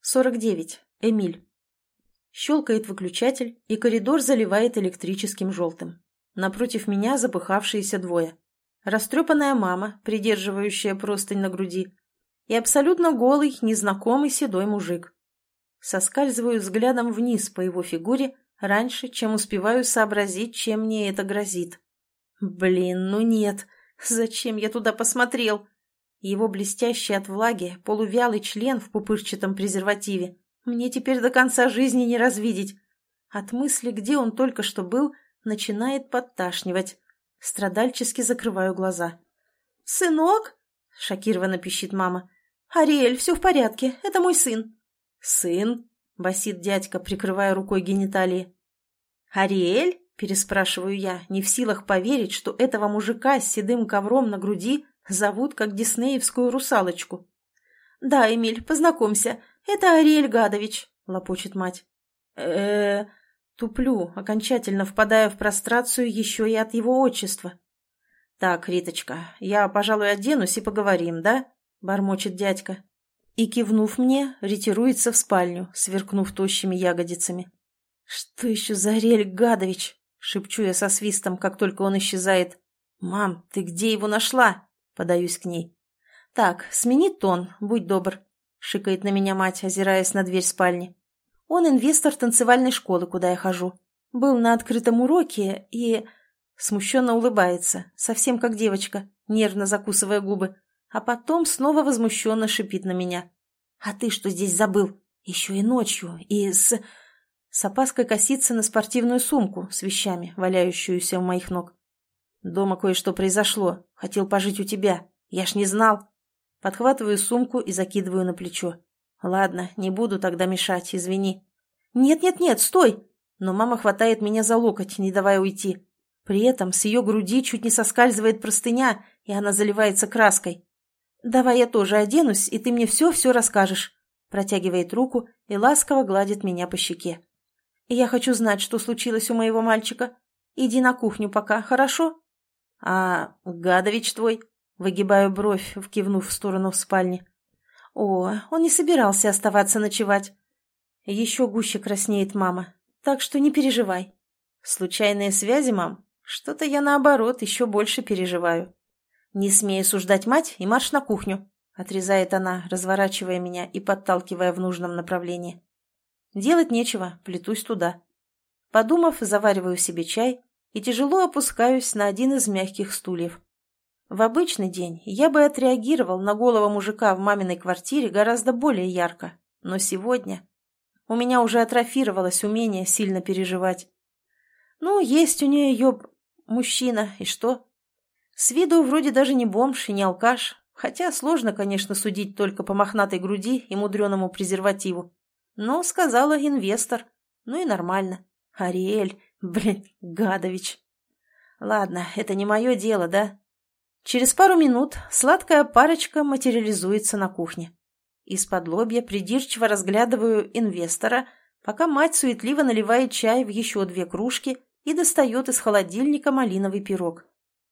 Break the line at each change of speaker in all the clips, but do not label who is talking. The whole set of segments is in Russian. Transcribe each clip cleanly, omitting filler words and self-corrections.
49. Эмиль. Щелкает выключатель, и коридор заливает электрическим желтым. Напротив меня запыхавшиеся двое. Растрепанная мама, придерживающая простынь на груди, и абсолютно голый, незнакомый седой мужик. Соскальзываю взглядом вниз по его фигуре раньше, чем успеваю сообразить, чем мне это грозит. Блин, ну нет, зачем я туда посмотрел? Его блестящий от влаги полувялый член в пупырчатом презервативе мне теперь до конца жизни не развидеть. От мысли, где он только что был, начинает подташнивать. Страдальчески закрываю глаза. «Сынок?» — шокированно пищит мама. «Ариэль, все в порядке, это мой сын». «Сын?» — басит дядька, прикрывая рукой гениталии. «Ариэль?» — переспрашиваю я, не в силах поверить, что этого мужика с седым ковром на груди зовут как диснеевскую русалочку. «Да, Эмиль, познакомься, это Ариэль Гадович», — лопочет мать. Туплю, окончательно впадая в прострацию еще и от его отчества. «Так, Риточка, я, пожалуй, оденусь и поговорим, да?» — бормочет дядька. И, кивнув мне, ретируется в спальню, сверкнув тощими ягодицами. «Что еще за Ариэль Гадович?» — шепчу я со свистом, как только он исчезает. «Мам, ты где его нашла?» — подаюсь к ней. «Так, смени тон, будь добр», — шикает на меня мать, озираясь на дверь спальни. «Он инвестор танцевальной школы, куда я хожу. Был на открытом уроке и...» Смущенно улыбается, совсем как девочка, нервно закусывая губы, а потом снова возмущенно шипит на меня. «А ты что здесь забыл? Еще и ночью, и с...» С опаской косится на спортивную сумку с вещами, валяющуюся у моих ног. «Дома кое-что произошло. Хотел пожить у тебя. Я ж не знал». Подхватываю сумку и закидываю на плечо. «Ладно, не буду тогда мешать, извини». «Нет-нет-нет, стой!» Но мама хватает меня за локоть, не давая уйти. При этом с ее груди чуть не соскальзывает простыня, и она заливается краской. «Давай я тоже оденусь, и ты мне все-все расскажешь», протягивает руку и ласково гладит меня по щеке. «Я хочу знать, что случилось у моего мальчика. Иди на кухню пока, хорошо?» «А Гадович твой?» Выгибаю бровь, кивнув в сторону в спальни. «О, он не собирался оставаться ночевать». Еще гуще краснеет мама. «Так что не переживай». «Случайные связи, мам? Что-то я, наоборот, еще больше переживаю». «Не смей осуждать мать и марш на кухню», — отрезает она, разворачивая меня и подталкивая в нужном направлении. Делать нечего, плетусь туда. Подумав, завариваю себе чай и тяжело опускаюсь на один из мягких стульев. В обычный день я бы отреагировал на голого мужика в маминой квартире гораздо более ярко, но сегодня у меня уже атрофировалось умение сильно переживать. Ну, есть у нее мужчина, и что? С виду вроде даже не бомж и не алкаш, хотя сложно, конечно, судить только по мохнатой груди и мудреному презервативу. Но сказала инвестор, ну и нормально. Ариэль, блин, Гадович. Ладно, это не мое дело, да? Через пару минут сладкая парочка материализуется на кухне. Из-под-лобья придирчиво разглядываю инвестора, пока мать суетливо наливает чай в еще 2 кружки и достает из холодильника малиновый пирог.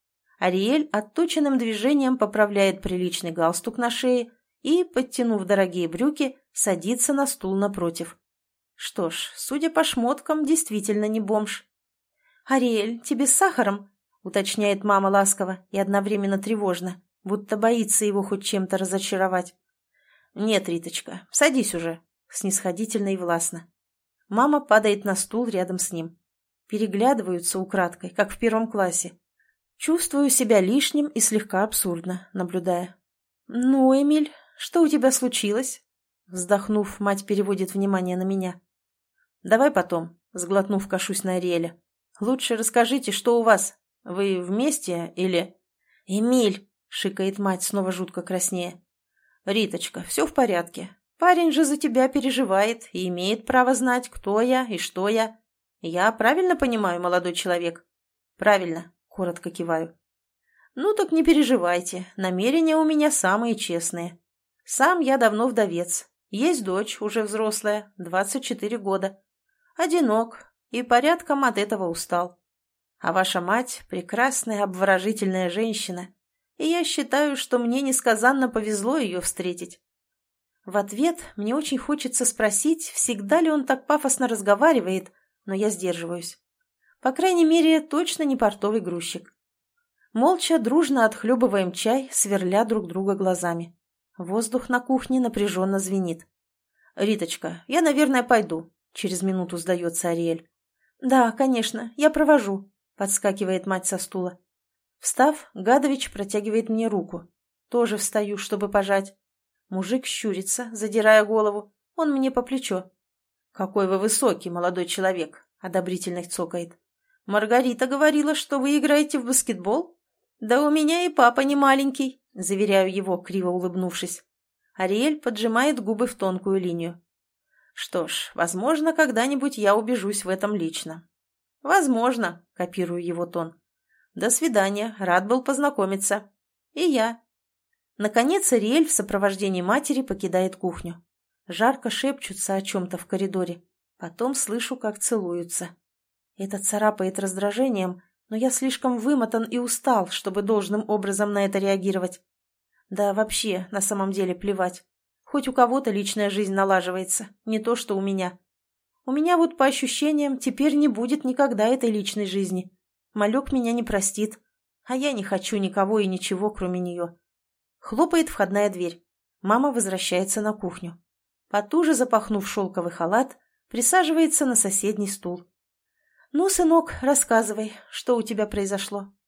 Ариэль отточенным движением поправляет приличный галстук на шее и, подтянув дорогие брюки, садится на стул напротив. Что ж, судя по шмоткам, действительно не бомж. «Ариэль, тебе с сахаром?» — уточняет мама ласково и одновременно тревожно, будто боится его хоть чем-то разочаровать. «Нет, Риточка, садись уже», — снисходительно и властно. Мама падает на стул рядом с ним. Переглядываются украдкой, как в 1 классе. Чувствую себя лишним и слегка абсурдно, наблюдая. «Ну, Эмиль, что у тебя случилось?» Вздохнув, мать переводит внимание на меня. «Давай потом», — сглотнув, кашусь на Ариэля. «Лучше расскажите, что у вас? Вы вместе или...» «Эмиль!» — шикает мать, снова жутко краснея. «Риточка, все в порядке. Парень же за тебя переживает и имеет право знать, кто я и что я. Я правильно понимаю, молодой человек?» «Правильно», — коротко киваю. «Ну так не переживайте, намерения у меня самые честные. Сам я давно вдовец. Есть дочь, уже взрослая, 24 года. Одинок и порядком от этого устал. А ваша мать – прекрасная, обворожительная женщина, и я считаю, что мне несказанно повезло ее встретить. В ответ мне очень хочется спросить, всегда ли он так пафосно разговаривает, но я сдерживаюсь. По крайней мере, точно не портовый грузчик. Молча, дружно отхлебываем чай, сверля друг друга глазами. Воздух на кухне напряженно звенит. «Риточка, я, наверное, пойду», — через минуту сдается Ариэль. «Да, конечно, я провожу», — подскакивает мать со стула. Встав, Гадович протягивает мне руку. Тоже встаю, чтобы пожать. Мужик щурится, задирая голову. Он мне по плечо. «Какой вы высокий, молодой человек», — одобрительно цокает. «Маргарита говорила, что вы играете в баскетбол?» «Да у меня и папа не маленький», — заверяю его, криво улыбнувшись. Ариэль поджимает губы в тонкую линию. «Что ж, возможно, когда-нибудь я убежусь в этом лично». «Возможно», — копирую его тон. «До свидания, рад был познакомиться». «И я». Наконец Ариэль в сопровождении матери покидает кухню. Жарко шепчутся о чем-то в коридоре. Потом слышу, как целуются. Это царапает раздражением, но я слишком вымотан и устал, чтобы должным образом на это реагировать. Да вообще, на самом деле, плевать. Хоть у кого-то личная жизнь налаживается, не то что у меня. У меня вот по ощущениям теперь не будет никогда этой личной жизни. Малек меня не простит, а я не хочу никого и ничего, кроме нее. Хлопает входная дверь. Мама возвращается на кухню. Потуже запахнув шелковый халат, присаживается на соседний стул. «Ну, сынок, рассказывай, что у тебя произошло?»